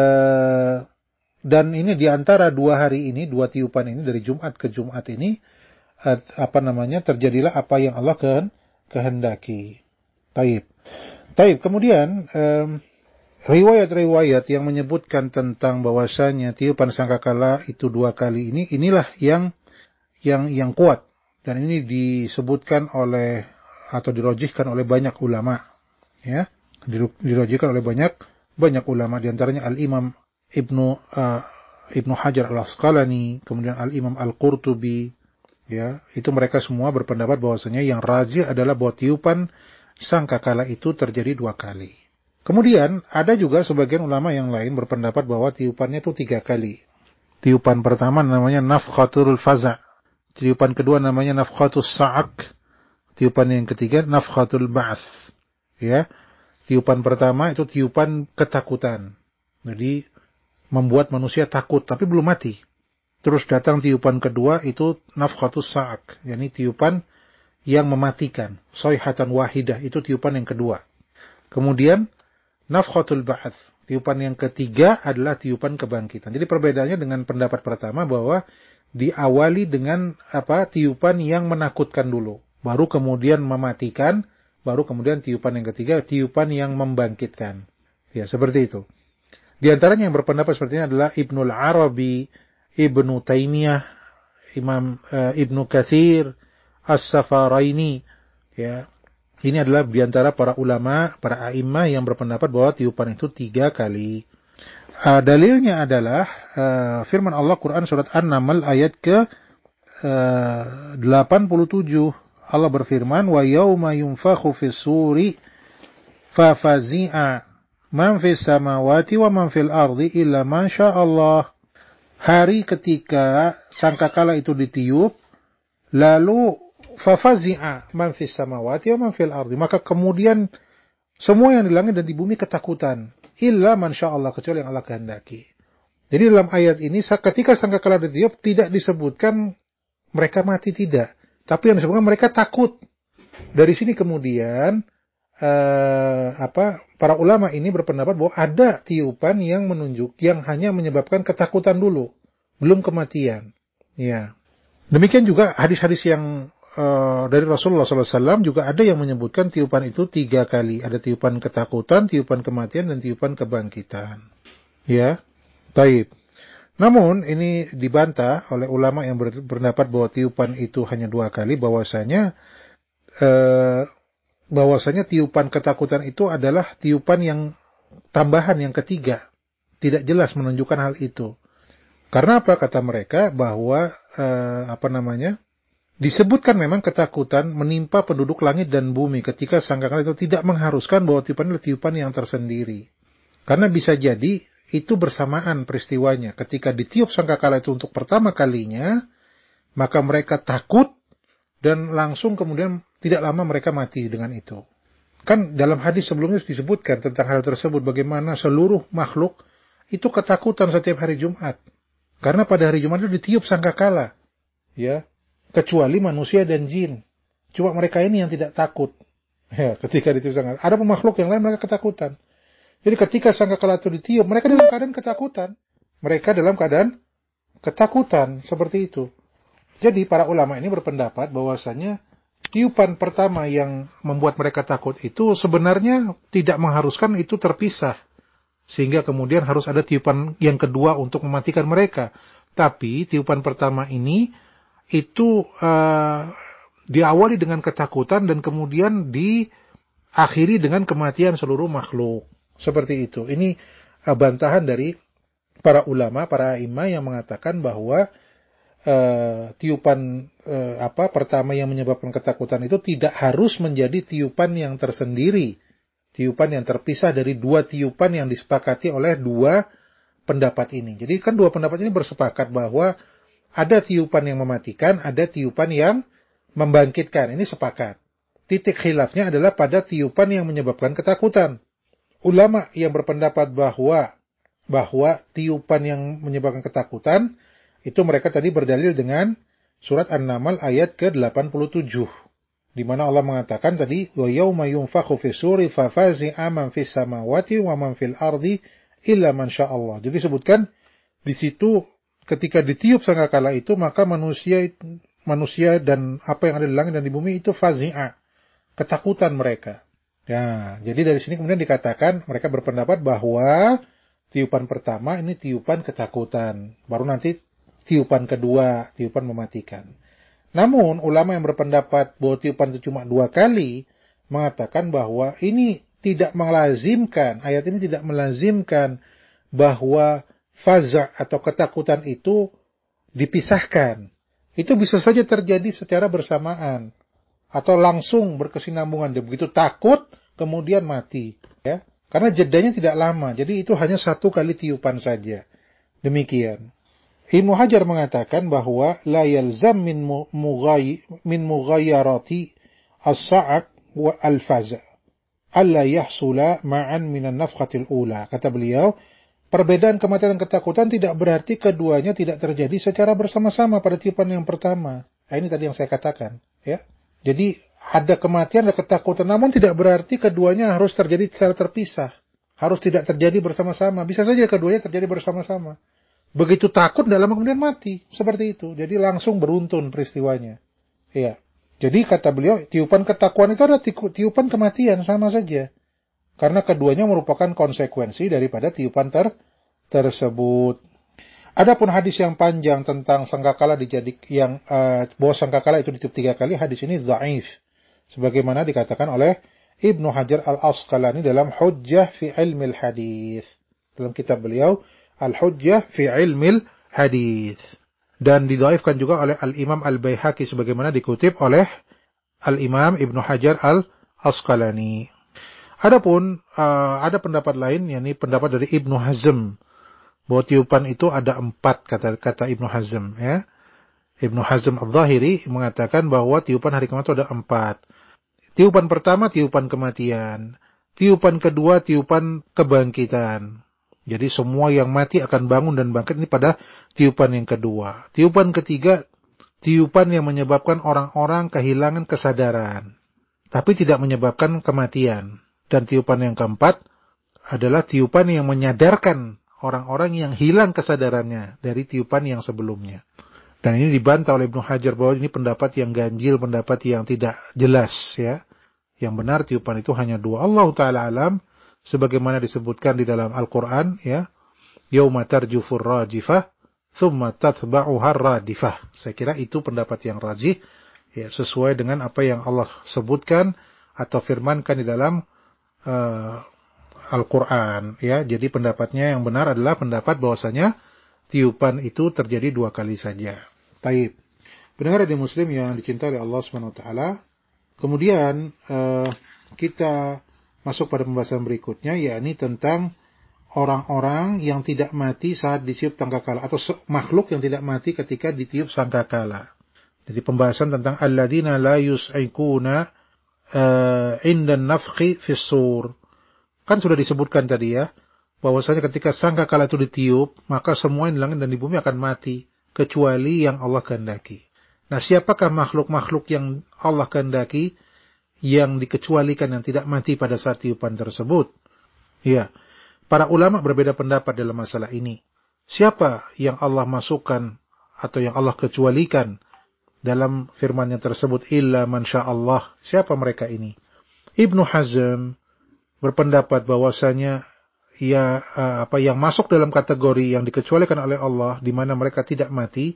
uh, dan ini di antara dua hari ini, dua tiupan ini dari Jumat ke Jumat ini, uh, apa namanya, terjadilah apa yang Allah kehendaki. Taib. Taib. Kemudian um, riwayat-riwayat yang menyebutkan tentang bahwasanya tiupan sangkakala itu dua kali ini, inilah yang yang yang kuat, dan ini disebutkan oleh atau dirojihkan oleh banyak ulama, ya, dirojihkan oleh banyak banyak ulama, diantaranya Al Imam Ibnu uh, Ibnu Hajar Al Asqalani, kemudian Al Imam Al Qurtubi, ya, itu mereka semua berpendapat bahwasanya yang rajih adalah bahwa tiupan sangkakala itu terjadi dua kali. Kemudian ada juga sebagian ulama yang lain berpendapat bahwa tiupannya itu tiga kali. Tiupan pertama namanya nafkhatul faza', tiupan kedua namanya nafkhatus sa'ak, tiupan yang ketiga nafkhatul ba'ats. Ya, tiupan pertama itu tiupan ketakutan. Jadi membuat manusia takut tapi belum mati. Terus datang tiupan kedua itu nafkhatus sa'ak, yakni tiupan yang mematikan, sayhatan wahidah, itu tiupan yang kedua. Kemudian nafkhatul ba'ats, tiupan yang ketiga adalah tiupan kebangkitan. Jadi perbedaannya dengan pendapat pertama bahwa diawali dengan apa? Tiupan yang menakutkan dulu, baru kemudian mematikan, baru kemudian tiupan yang ketiga, tiupan yang membangkitkan. Ya, seperti itu. Di antaranya yang berpendapat seperti ini adalah Ibnul Arabi, Ibnu Taimiyah, Imam uh, Ibnu Katsir, As-Safaraini, ya. Ini adalah di antara para ulama, para a'immah yang berpendapat bahwa tiupan itu tiga kali. Uh, dalilnya adalah uh, firman Allah Quran surat An-Naml ayat ke uh, delapan puluh tujuh. Allah berfirman, "Wa yauma yunfakhu fis-suri fa fazi'a man fis samawati wa man fil ardi illa man sya'allah." Hari ketika sangkakala itu ditiup, lalu fafazi'a man fis samawati wa man fil ardi, maka kemudian semua yang di langit dan di bumi ketakutan, illa man sya'allah, kecuali yang Allah kehendaki. Jadi dalam ayat ini ketika sangkakala ditiup tidak disebutkan mereka mati, tidak, tapi yang disebutkan mereka takut. Dari sini kemudian uh, apa para ulama ini berpendapat bahwa ada tiupan yang menunjuk yang hanya menyebabkan ketakutan dulu, belum kematian. Ya. Demikian juga hadis-hadis yang uh, dari Rasulullah shallallahu alaihi wasallam juga ada yang menyebutkan tiupan itu tiga kali. Ada tiupan ketakutan, tiupan kematian, dan tiupan kebangkitan. Ya, taib. Namun ini dibantah oleh ulama yang berpendapat bahwa tiupan itu hanya dua kali, bahwasanya uh, bahwasanya tiupan ketakutan itu adalah tiupan yang tambahan yang ketiga. Tidak jelas menunjukkan hal itu. Karena apa? Kata mereka bahwa eh, apa namanya? disebutkan memang ketakutan menimpa penduduk langit dan bumi ketika sangkakala itu tidak mengharuskan bahwa tiupan itu tiupan yang tersendiri. Karena bisa jadi itu bersamaan peristiwanya. Ketika ditiup sangkakala itu untuk pertama kalinya, maka mereka takut dan langsung kemudian tidak lama mereka mati dengan itu. Kan dalam hadis sebelumnya disebutkan tentang hal tersebut, bagaimana seluruh makhluk itu ketakutan setiap hari Jumat. Karena pada hari Jumat itu ditiup sangkakala, ya, kecuali manusia dan jin. Cuma mereka ini yang tidak takut. Ya, ketika ditiup sangkakala. Ada makhluk yang lain mereka ketakutan. Jadi ketika sangkakala itu ditiup, mereka dalam keadaan ketakutan. Mereka dalam keadaan ketakutan seperti itu. Jadi para ulama ini berpendapat bahwasanya tiupan pertama yang membuat mereka takut itu sebenarnya tidak mengharuskan itu terpisah. Sehingga kemudian harus ada tiupan yang kedua untuk mematikan mereka. Tapi tiupan pertama ini itu uh, diawali dengan ketakutan dan kemudian diakhiri dengan kematian seluruh makhluk. Seperti itu. Ini uh, bantahan dari para ulama, para imam yang mengatakan bahwa uh, tiupan uh, apa pertama yang menyebabkan ketakutan itu tidak harus menjadi tiupan yang tersendiri. Tiupan yang terpisah dari dua tiupan yang disepakati oleh dua pendapat ini. Jadi kan dua pendapat ini bersepakat bahwa ada tiupan yang mematikan, ada tiupan yang membangkitkan. Ini sepakat. Titik khilafnya adalah pada tiupan yang menyebabkan ketakutan. Ulama yang berpendapat bahwa bahwa tiupan yang menyebabkan ketakutan, itu mereka tadi berdalil dengan surat An-Naml ayat ke delapan puluh tujuh. Di mana Allah mengatakan tadi, wa yauma yunfakhu fis suri fa fazi'a man fis samawati wa man fil ardi illa man sya'allah. Jadi sebutkan di situ ketika ditiup sangkakala itu maka manusia manusia dan apa yang ada di langit dan di bumi itu fazi'a, ketakutan mereka. Ya, jadi dari sini kemudian dikatakan mereka berpendapat bahwa tiupan pertama ini tiupan ketakutan, baru nanti tiupan kedua, tiupan mematikan. Namun, ulama yang berpendapat bahwa tiupan itu cuma dua kali, mengatakan bahwa ini tidak melazimkan, ayat ini tidak melazimkan bahwa faza' atau ketakutan itu dipisahkan. Itu bisa saja terjadi secara bersamaan, atau langsung berkesinambungan. Dia begitu takut, kemudian mati. Ya, karena jedanya tidak lama, jadi itu hanya satu kali tiupan saja. Demikian. Ibnu Hajar mengatakan bahwa la yalzam min mughay min mughayyarati as-sa'q wa al-faza' alla yahsula ma'an min an-nafkhati al-ula. Kata beliau, perbedaan kematian dan ketakutan tidak berarti keduanya tidak terjadi secara bersama-sama pada tiupan yang pertama. Nah, ini tadi yang saya katakan, ya. Jadi ada kematian dan ketakutan, namun tidak berarti keduanya harus terjadi secara terpisah. Harus tidak terjadi bersama-sama. Bisa saja keduanya terjadi bersama-sama. Begitu takut, dalam kemudian mati. Seperti itu. Jadi langsung beruntun peristiwanya. Iya. Jadi kata beliau, tiupan ketakuan itu adalah tiupan kematian, sama saja. Karena keduanya merupakan konsekuensi daripada tiupan ter tersebut. Adapun hadis yang panjang tentang sangkakala dijadik yang uh, bahwa sangkakala itu ditiup tiga kali, hadis ini dhaif. Sebagaimana dikatakan oleh Ibnu Hajar Al-Asqalani dalam Hujjah fi Ilmil Hadis. Dalam kitab beliau Al-Hujjah fi Ilmil Hadis. Dan didhaifkan juga oleh Al-Imam Al-Baihaqi sebagaimana dikutip oleh Al-Imam Ibnu Hajar Al-Asqalani. Adapun uh, ada pendapat lain, yakni pendapat dari Ibnu Hazm, bahwa tiupan itu ada empat, kata kata Ibnu Hazm, ya. Ibnu Hazm Al-Zahiri mengatakan bahwa tiupan hari kiamat itu ada empat. Tiupan pertama tiupan kematian, tiupan kedua tiupan kebangkitan. Jadi semua yang mati akan bangun dan bangkit ini pada tiupan yang kedua. Tiupan ketiga, tiupan yang menyebabkan orang-orang kehilangan kesadaran, tapi tidak menyebabkan kematian. Dan tiupan yang keempat adalah tiupan yang menyadarkan orang-orang yang hilang kesadarannya dari tiupan yang sebelumnya. Dan ini dibantah oleh Ibnu Hajar bahwa ini pendapat yang ganjil, pendapat yang tidak jelas, ya. Yang benar tiupan itu hanya dua. Allah Ta'ala alam, sebagaimana disebutkan di dalam Al-Quran, ya, yauma tarjufur rajifah thumma tatba'uhar radifah. Saya kira itu pendapat yang rajih, ya, sesuai dengan apa yang Allah sebutkan atau firmankan di dalam uh, Al-Quran, ya. Jadi pendapatnya yang benar adalah pendapat bahwasanya tiupan itu terjadi dua kali saja. Baik. Pendengar di Muslim yang dicintai oleh Allah Subhanahu wa taala, kemudian uh, kita masuk pada pembahasan berikutnya, yakni tentang orang-orang yang tidak mati saat ditiup sangkakala, atau makhluk yang tidak mati ketika ditiup sangkakala. Jadi pembahasan tentang alladzina la yus'ikuna uh, inda nafkhi fis sur. Kan sudah disebutkan tadi, ya, bahwasanya ketika sangkakala itu ditiup, maka semua yang di langit dan di bumi akan mati kecuali yang Allah kehendaki. Nah, siapakah makhluk-makhluk yang Allah kehendaki yang dikecualikan, yang tidak mati pada saat tiupan tersebut? Ya, para ulama berbeda pendapat dalam masalah ini. Siapa yang Allah masukkan atau yang Allah kecualikan dalam firman-Nya tersebut, illa man sya'allah? Siapa mereka ini? Ibnu Hazm berpendapat bahwasanya ya uh, apa yang masuk dalam kategori yang dikecualikan oleh Allah, di mana mereka tidak mati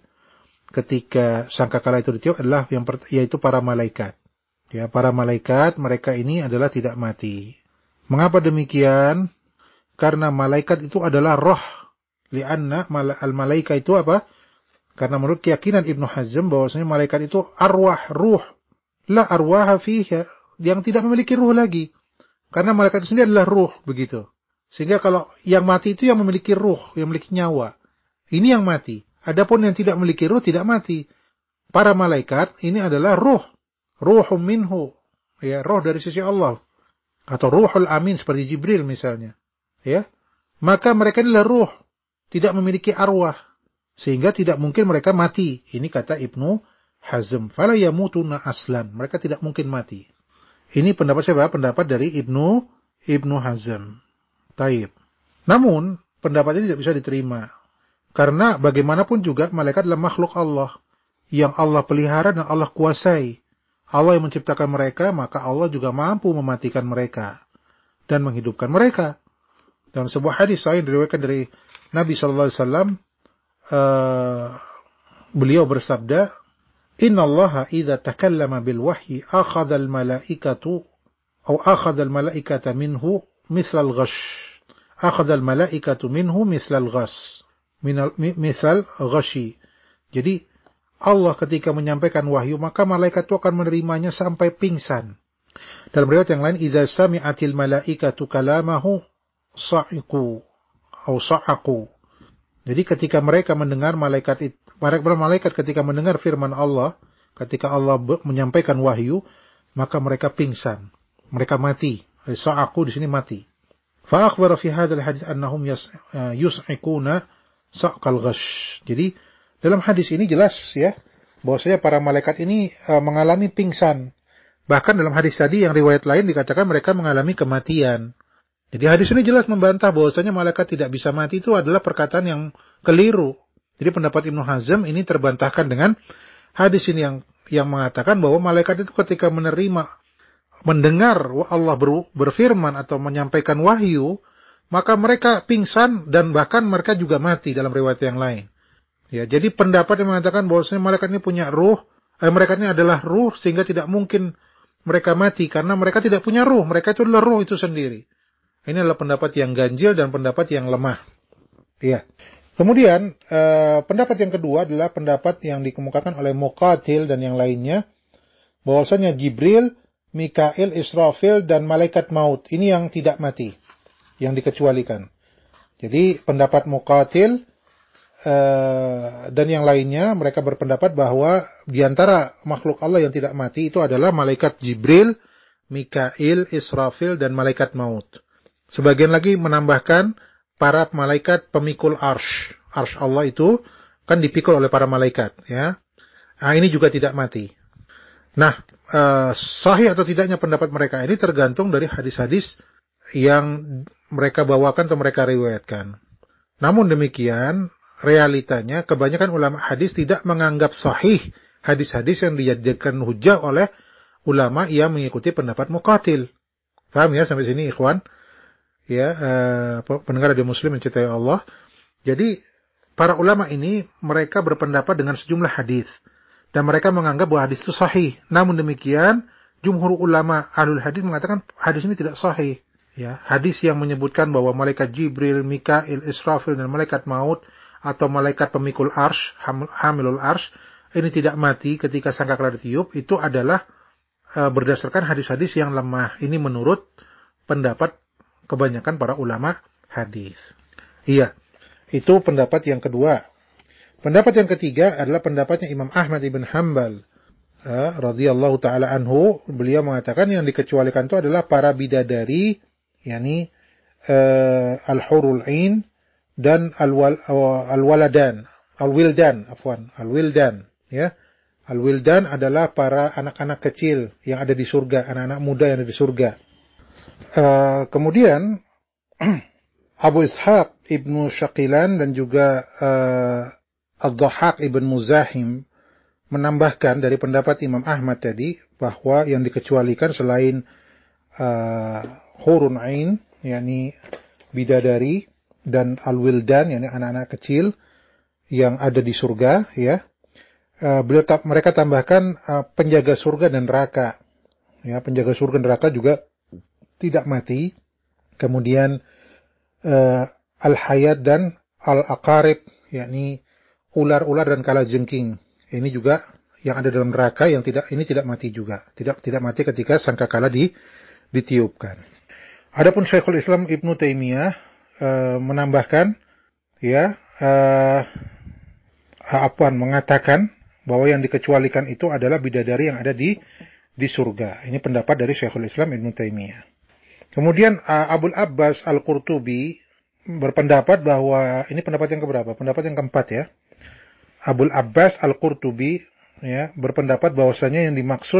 ketika sangkakala itu ditiup, adalah yang per, yaitu para malaikat. Ya, para malaikat mereka ini adalah tidak mati. Mengapa demikian? Karena malaikat itu adalah roh. Lianna al-malaika itu apa? Karena menurut keyakinan Ibnu Hazm bahwasanya malaikat itu arwah, ruh. La arwaha fiha, yang tidak memiliki ruh lagi. Karena malaikat itu sendiri adalah ruh, begitu. Sehingga kalau yang mati itu yang memiliki ruh, yang memiliki nyawa. Ini yang mati. Adapun yang tidak memiliki ruh tidak mati. Para malaikat ini adalah ruh. Ruhum minhu. Ya, roh dari sisi Allah. Atau ruhul amin seperti Jibril misalnya. Ya. Maka mereka adalah ruh. Tidak memiliki arwah. Sehingga tidak mungkin mereka mati. Ini kata Ibnu Hazm. Fala yamutuna aslan. Mereka tidak mungkin mati. Ini pendapat siapa? Pendapat dari Ibnu Ibnu Hazm. Taib. Namun, pendapat ini tidak bisa diterima. Karena bagaimanapun juga malaikat adalah makhluk Allah. Yang Allah pelihara dan Allah kuasai. Allah yang menciptakan mereka, maka Allah juga mampu mematikan mereka. Dan menghidupkan mereka. Dalam sebuah hadis lain diriwayatkan dari Nabi shallallahu alaihi wasallam, uh, beliau bersabda, Inna Allaha idza takallama bil wahyi akhadha al malaikatu atau akhadha al malaikata minhu misal al-ghash. Akhadha al malaikatu minhu misal al-ghash. Misal ghashi. Jadi Allah ketika menyampaikan wahyu maka malaikat itu akan menerimanya sampai pingsan. Dalam riwayat yang lain, idza sami'atil malaikatu kalamahu sa'iqu atau sa'aqu. Jadi ketika mereka mendengar malaikat itu, para malaikat ketika mendengar firman Allah, ketika Allah menyampaikan wahyu, maka mereka pingsan, mereka mati. Sa'aqu di sini mati. Fa akhbara fi hadzal hadits annahum yus'iquna sa'qal ghash. Jadi dalam hadis ini jelas ya, bahwasanya para malaikat ini uh, mengalami pingsan. Bahkan dalam hadis tadi yang riwayat lain dikatakan mereka mengalami kematian. Jadi hadis ini jelas membantah bahwasanya malaikat tidak bisa mati, itu adalah perkataan yang keliru. Jadi pendapat Ibnu Hazm ini terbantahkan dengan hadis ini yang yang mengatakan bahwa malaikat itu ketika menerima, mendengar Allah ber, berfirman atau menyampaikan wahyu, maka mereka pingsan dan bahkan mereka juga mati dalam riwayat yang lain. Ya, jadi pendapat yang mengatakan bahwasanya malaikat ini punya ruh, eh, mereka ini adalah ruh sehingga tidak mungkin mereka mati karena mereka tidak punya ruh, mereka itu adalah ruh itu sendiri. Ini adalah pendapat yang ganjil dan pendapat yang lemah. Ya. Kemudian eh, pendapat yang kedua adalah pendapat yang dikemukakan oleh Muqatil dan yang lainnya, bahwasanya Jibril, Mikail, Israfil dan malaikat maut ini yang tidak mati, yang dikecualikan. Jadi pendapat Muqatil Uh, dan yang lainnya mereka berpendapat bahwa di antara makhluk Allah yang tidak mati itu adalah malaikat Jibril, Mikail, Israfil dan malaikat maut. Sebagian lagi menambahkan para malaikat pemikul arsh. Arsh Allah itu kan dipikul oleh para malaikat, ya. Nah, ini juga tidak mati. Nah, uh, sahih atau tidaknya pendapat mereka ini tergantung dari hadis-hadis yang mereka bawakan atau mereka riwayatkan. Namun demikian, realitanya kebanyakan ulama hadis tidak menganggap sahih hadis-hadis yang dijadikan hujjah oleh ulama yang mengikuti pendapat Muqatil. Paham ya sampai sini ikhwan? Ya, eh, pendengar radio Muslim yang cintai Allah. Jadi para ulama ini mereka berpendapat dengan sejumlah hadis dan mereka menganggap bahwa hadis itu sahih. Namun demikian, jumhur ulama ahlul hadis mengatakan hadis ini tidak sahih. Ya, hadis yang menyebutkan bahwa malaikat Jibril, Mikail, Israfil dan malaikat maut atau malaikat pemikul arsh, hamilul arsh, ini tidak mati ketika sangkakala ditiup, itu adalah e, berdasarkan hadis-hadis yang lemah. Ini menurut pendapat kebanyakan para ulama hadis. Iya, itu pendapat yang kedua. Pendapat yang ketiga adalah pendapatnya Imam Ahmad ibn Hanbal, e, radhiyallahu taala anhu. Beliau mengatakan yang dikecualikan itu adalah para bidadari, yakni e, al-hurul ain, dan al-wal, al-waladan, al-wildan, afwan, al-wildan, ya. Al-wildan adalah para anak-anak kecil yang ada di surga, anak-anak muda yang ada di surga. Uh, kemudian Abu Ishaq ibnu Syaqilan dan juga uh, Ad-Dhahhak ibn Muzahim menambahkan dari pendapat Imam Ahmad tadi bahwa yang dikecualikan selain uh, hurun ain, yakni bidadari, dan al-wildan, yakni anak-anak kecil yang ada di surga, ya. Uh, beliau mereka tambahkan uh, penjaga surga dan neraka. Ya, penjaga surga dan neraka juga tidak mati. Kemudian uh, al-hayat dan al-aqarib, yakni ular-ular dan kalajengking. Ini juga yang ada dalam neraka yang tidak ini tidak mati juga. Tidak tidak mati ketika sangkakala di ditiupkan. Adapun Syekhul Islam Ibnu Taimiyah uh, menambahkan, ya, uh, apa mengatakan bahwa yang dikecualikan itu adalah bidadari yang ada di di surga. Ini pendapat dari Syekhul Islam Ibnu Taimiyah. Kemudian uh, Abul Abbas Al-Qurtubi berpendapat bahwa ini pendapat yang keberapa? Pendapat yang keempat, ya. Abul Abbas Al-Qurtubi, ya, berpendapat bahwasanya yang dimaksud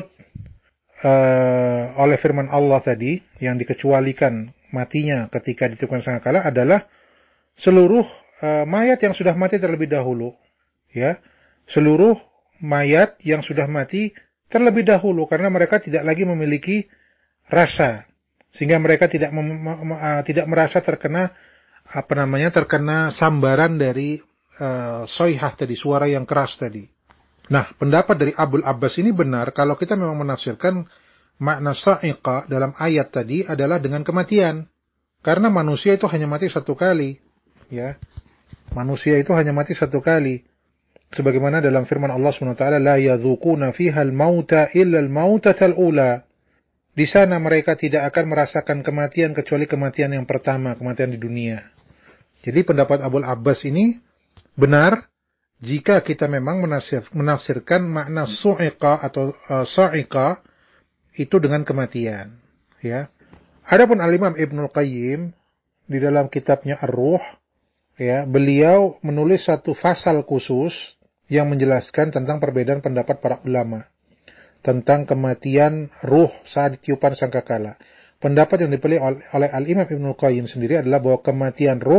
Uh, oleh firman Allah tadi, yang dikecualikan matinya ketika ditiupkan sangkakala adalah seluruh uh, mayat yang sudah mati terlebih dahulu, ya, seluruh mayat yang sudah mati terlebih dahulu, karena mereka tidak lagi memiliki rasa, sehingga mereka tidak mem- uh, tidak merasa terkena apa namanya terkena sambaran dari uh, soihah tadi, suara yang keras tadi. Nah, pendapat dari Abul Abbas ini benar kalau kita memang menafsirkan makna sa'iqa dalam ayat tadi adalah dengan kematian. Karena manusia itu hanya mati satu kali, ya. Manusia itu hanya mati satu kali. Sebagaimana dalam firman Allah subhanahu wa taala, la yadzuquna fiha al-mauta illa al-mautatal ula. Di sana mereka tidak akan merasakan kematian kecuali kematian yang pertama, kematian di dunia. Jadi pendapat Abul Abbas ini benar jika kita memang menafsir, menafsirkan makna su'iqa atau uh, sa'iqa itu dengan kematian, ya. Adapun Al-Imam Ibnul Qayyim di dalam kitabnya Ar-Ruh, ya, beliau menulis satu fasal khusus yang menjelaskan tentang perbedaan pendapat para ulama tentang kematian ruh saat tiupan sangkakala. Pendapat yang dipilih oleh Al-Imam Ibnul Qayyim sendiri adalah bahwa kematian ruh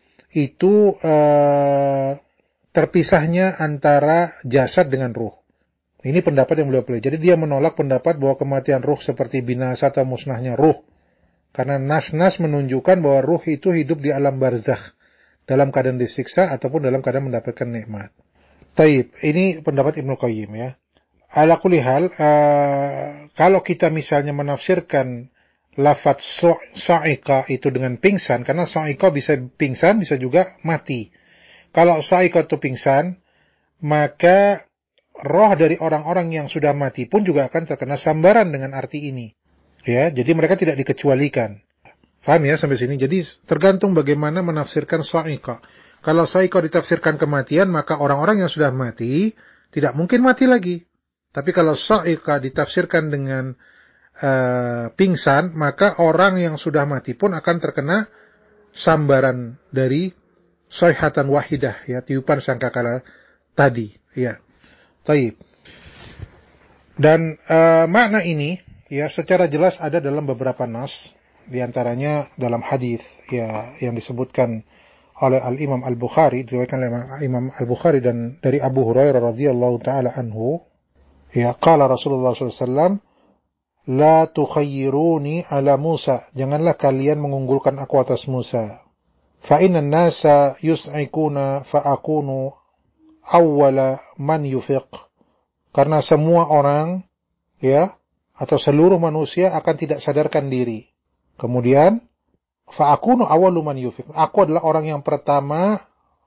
itu uh, terpisahnya antara jasad dengan ruh. Ini pendapat yang beliau pilih. Jadi dia menolak pendapat bahwa kematian ruh seperti binasa atau musnahnya ruh. Karena nas-nas menunjukkan bahwa ruh itu hidup di alam barzakh, dalam keadaan disiksa ataupun dalam keadaan mendapatkan nikmat. Taib, ini pendapat Ibnu Qayyim, ya. Ala kulli hal, uh, kalau kita misalnya menafsirkan lafaz sa'iqa itu dengan pingsan, karena sa'iqa bisa pingsan, bisa juga mati. Kalau sa'iqa itu pingsan, maka roh dari orang-orang yang sudah mati pun juga akan terkena sambaran dengan arti ini. Ya, jadi mereka tidak dikecualikan. Paham ya sampai sini? Jadi tergantung bagaimana menafsirkan sa'iqa. Kalau sa'iqa ditafsirkan kematian, maka orang-orang yang sudah mati tidak mungkin mati lagi. Tapi kalau sa'iqa ditafsirkan dengan uh, pingsan, maka orang yang sudah mati pun akan terkena sambaran dari sayhatan wahidah, ya, tiupan sangkakala tadi, ya. Taib. Dan uh, makna ini, ya, secara jelas ada dalam beberapa nas, di antaranya dalam hadis, ya, yang disebutkan oleh Al-Imam Al-Bukhari, diriwayatkan oleh Imam Al-Bukhari dan dari Abu Hurairah radhiyallahu taala anhu, ya, qala Rasulullah sallallahu alaihi wasallam, la tukhayyiruni ala Musa, janganlah kalian mengunggulkan aku atas Musa. Fa inna an-nasa yus'ikuna fa akunu awwala man yufiq. Karena semua orang, ya, atau seluruh manusia akan tidak sadarkan diri. Kemudian fa akunu awwalu man yufiq. Aku adalah orang yang pertama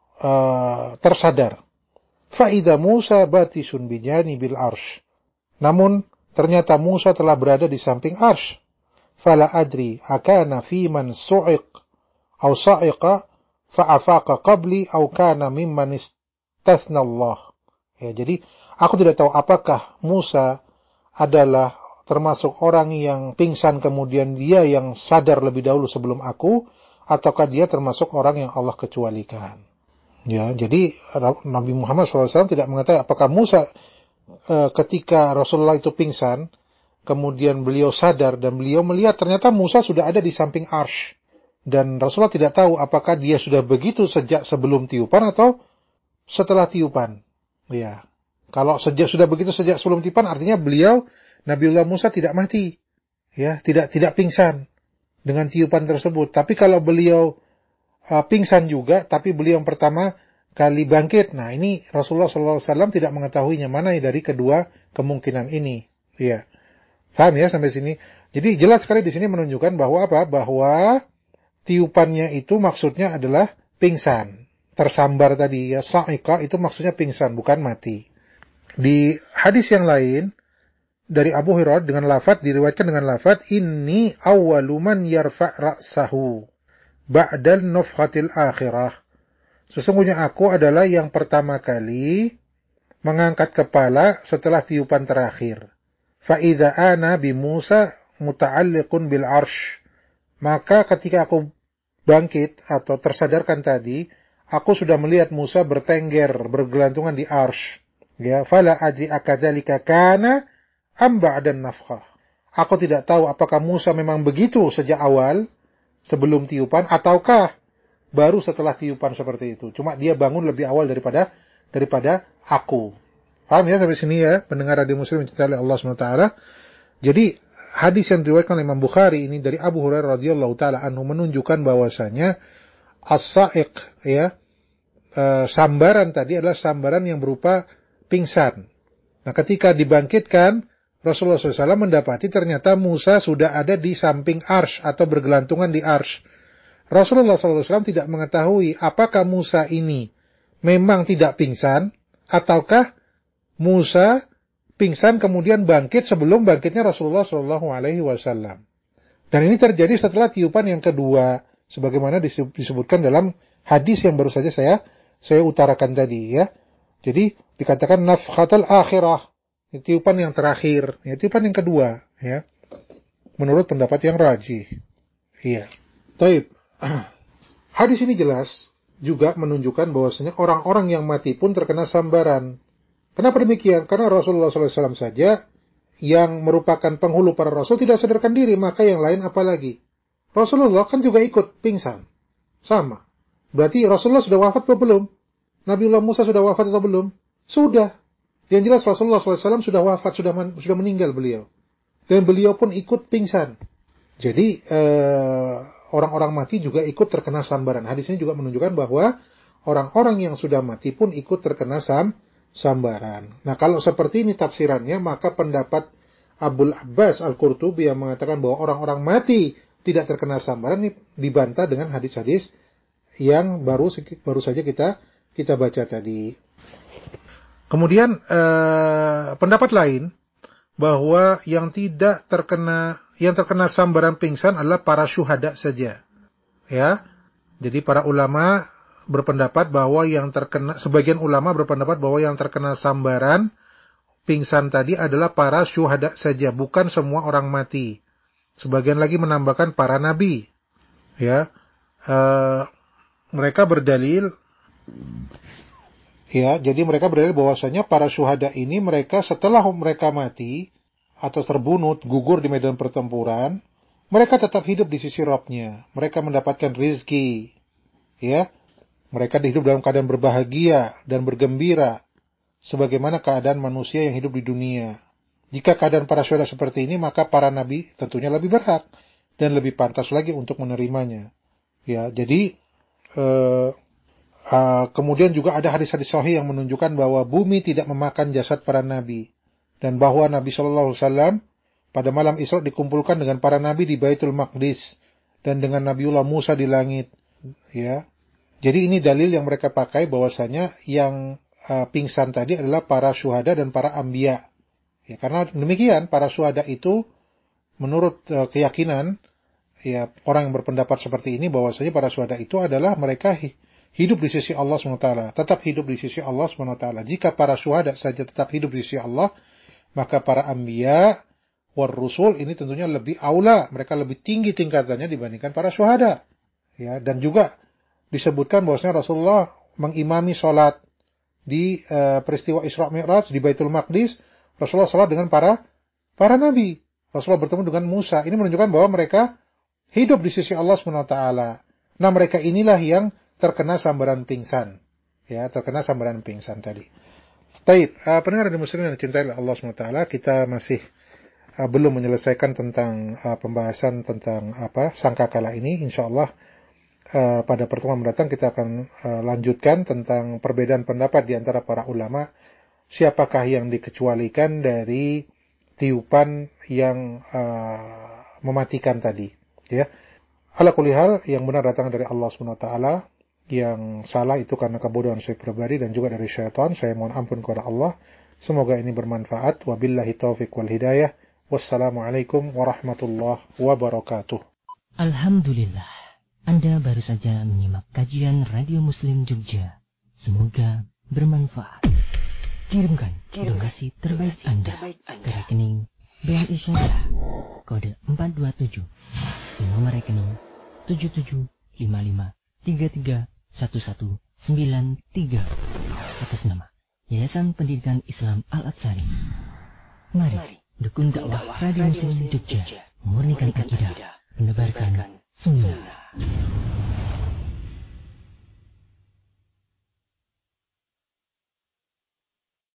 uh, tersadar. Fa idza Musa batisun bijanibil arsh. Namun ternyata Musa telah berada di samping arsh. Fala adri akana fi man su'iq aw sa'iqa fa'afaqa qabli aw kana mimman istathna Allah. Ya, jadi aku tidak tahu apakah Musa adalah termasuk orang yang pingsan kemudian dia yang sadar lebih dahulu sebelum aku, ataukah dia termasuk orang yang Allah kecualikan. Ya, jadi Nabi Muhammad shallallahu alaihi wasallam tidak mengatakan apakah Musa e, ketika Rasulullah itu pingsan kemudian beliau sadar dan beliau melihat ternyata Musa sudah ada di samping arsy. Dan Rasulullah tidak tahu apakah dia sudah begitu sejak sebelum tiupan atau setelah tiupan. Ya. Kalau sejak sudah begitu sejak sebelum tiupan, artinya beliau Nabiullah Musa tidak mati. Ya, tidak tidak pingsan dengan tiupan tersebut. Tapi kalau beliau uh, pingsan juga, tapi beliau yang pertama kali bangkit. Nah, ini Rasulullah shallallahu alaihi wasallam tidak mengetahuinya mana dari kedua kemungkinan ini. Ya. Paham ya sampai sini? Jadi jelas sekali di sini menunjukkan bahwa apa? Bahwa tiupannya itu maksudnya adalah pingsan, tersambar tadi, ya, sa'iqa itu maksudnya pingsan, bukan mati. Di hadis yang lain, dari Abu Hurairah dengan lafaz, diriwayatkan dengan lafaz inni awwalu man yarfa' ra'sahu ba'dal nafkhatil akhirah. Sesungguhnya aku adalah yang pertama kali mengangkat kepala setelah tiupan terakhir. Fa idza ana bi Musa muta'alliqun bil arsh. Maka ketika aku bangkit atau tersadarkan tadi, aku sudah melihat Musa bertengger, bergelantungan di arsh. Ya, fala adri akadzalika kana am ba'dan nafkhah. Aku tidak tahu apakah Musa memang begitu sejak awal sebelum tiupan ataukah baru setelah tiupan seperti itu. Cuma dia bangun lebih awal daripada daripada aku. Paham ya sampai sini ya, pendengar radio Muslim yang dicintai oleh Allah subhanahu wa taala. Jadi hadis yang diriwayatkan oleh Imam Bukhari ini dari Abu Hurairah radhiyallahu taala anhu menunjukkan bahwasanya as-sa'iq ya, e, sambaran tadi adalah sambaran yang berupa pingsan. Nah, ketika dibangkitkan, Rasulullah shallallahu alaihi wasallam mendapati ternyata Musa sudah ada di samping arsy atau bergelantungan di arsy. Rasulullah shallallahu alaihi wasallam tidak mengetahui apakah Musa ini memang tidak pingsan, ataukah Musa pingsan kemudian bangkit sebelum bangkitnya Rasulullah shallallahu alaihi wasallam. Dan ini terjadi setelah tiupan yang kedua, sebagaimana disebutkan dalam hadis yang baru saja saya saya utarakan tadi ya. Jadi dikatakan nafkhatul akhirah, tiupan yang terakhir, ya, tiupan yang kedua, ya. Menurut pendapat yang rajih. Iya. Taib. Hadis ini jelas juga menunjukkan bahwasanya orang-orang yang mati pun terkena sambaran. Kenapa demikian? Karena Rasulullah shallallahu alaihi wasallam saja yang merupakan penghulu para rasul tidak sadarkan diri, maka yang lain apalagi? Rasulullah kan juga ikut pingsan. Sama. Berarti Rasulullah sudah wafat atau belum? Nabiullah Musa sudah wafat atau belum? Sudah. Yang jelas Rasulullah shallallahu alaihi wasallam sudah wafat, sudah man, sudah meninggal beliau. Dan beliau pun ikut pingsan. Jadi eh, orang-orang mati juga ikut terkena sambaran. Hadis ini juga menunjukkan bahwa orang-orang yang sudah mati pun ikut terkena sam, sambaran. Nah, kalau seperti ini tafsirannya, maka pendapat Abul Abbas Al-Qurtubi yang mengatakan bahwa orang-orang mati tidak terkena sambaran ini dibantah dengan hadis-hadis yang baru baru saja kita kita baca tadi. Kemudian eh, pendapat lain bahwa yang tidak terkena yang terkena sambaran pingsan adalah para syuhada saja. Ya. Jadi para ulama berpendapat bahwa yang terkena sebagian ulama berpendapat bahwa yang terkena sambaran pingsan tadi adalah para syuhada saja, bukan semua orang mati. Sebagian lagi menambahkan para nabi. Ya. Eh, mereka berdalil ya, jadi mereka berdalil bahwasanya para syuhada ini mereka setelah mereka mati atau terbunuh, gugur di medan pertempuran, mereka tetap hidup di sisi Rabb-nya. Mereka mendapatkan rizki. Ya. Mereka hidup dalam keadaan berbahagia dan bergembira sebagaimana keadaan manusia yang hidup di dunia. Jika keadaan para syuhada seperti ini, maka para nabi tentunya lebih berhak dan lebih pantas lagi untuk menerimanya. Ya, jadi eh, Uh, kemudian juga ada hadis-hadis sahih yang menunjukkan bahwa bumi tidak memakan jasad para nabi. Dan bahwa Nabi shallallahu alaihi wasallam pada malam Isra dikumpulkan dengan para nabi di Baitul Maqdis. Dan dengan Nabiullah Musa di langit. Ya. Jadi ini dalil yang mereka pakai bahwasanya yang uh, pingsan tadi adalah para syuhada dan para anbiya. Ya, karena demikian para syuhada itu menurut uh, keyakinan ya orang yang berpendapat seperti ini bahwasanya para syuhada itu adalah mereka hidup di sisi Allah subhanahu wa taala, tetap hidup di sisi Allah subhanahu wa taala. Jika para syuhada saja tetap hidup di sisi Allah, maka para anbiya war rusul ini tentunya lebih aula, mereka lebih tinggi tingkatannya dibandingkan para syuhada. Ya, dan juga disebutkan bahwasanya Rasulullah mengimami salat di uh, peristiwa Isra Mi'raj di Baitul Maqdis, Rasulullah salat dengan para para nabi. Rasulullah bertemu dengan Musa. Ini menunjukkan bahwa mereka hidup di sisi Allah subhanahu wa taala. Nah, mereka inilah yang terkena sambaran pingsan. Ya, terkena sambaran pingsan tadi. Baik, uh, pendengar dan muslimin yang dicintai oleh Allah subhanahu wa taala, kita masih uh, belum menyelesaikan tentang uh, pembahasan tentang apa sangkakala ini. Insyaallah uh, pada pertemuan mendatang kita akan uh, lanjutkan tentang perbedaan pendapat di antara para ulama, siapakah yang dikecualikan dari tiupan yang uh, mematikan tadi, ya. Ala kulli hal, yang benar datang dari Allah subhanahu wa taala, yang salah itu karena kebodohan saya pribadi dan juga dari syaitan. Saya mohon ampun kepada Allah. Semoga ini bermanfaat. Wabillahi taufiq wal hidayah. Wassalamualaikum warahmatullahi wabarakatuh. Alhamdulillah, Anda baru saja menyimak kajian Radio Muslim Jogja. Semoga bermanfaat. Kirimkan donasi terbaik Anda ke rekening B N I Syariah kode empat dua tujuh, nomor rekening tujuh tujuh lima lima tiga tiga satu satu sembilan tiga atas nama Yayasan Pendidikan Islam Al-Atsari. Mari dukung dakwah Radio Muslim Jogja, murnikan akidah, menebarkan sunnah.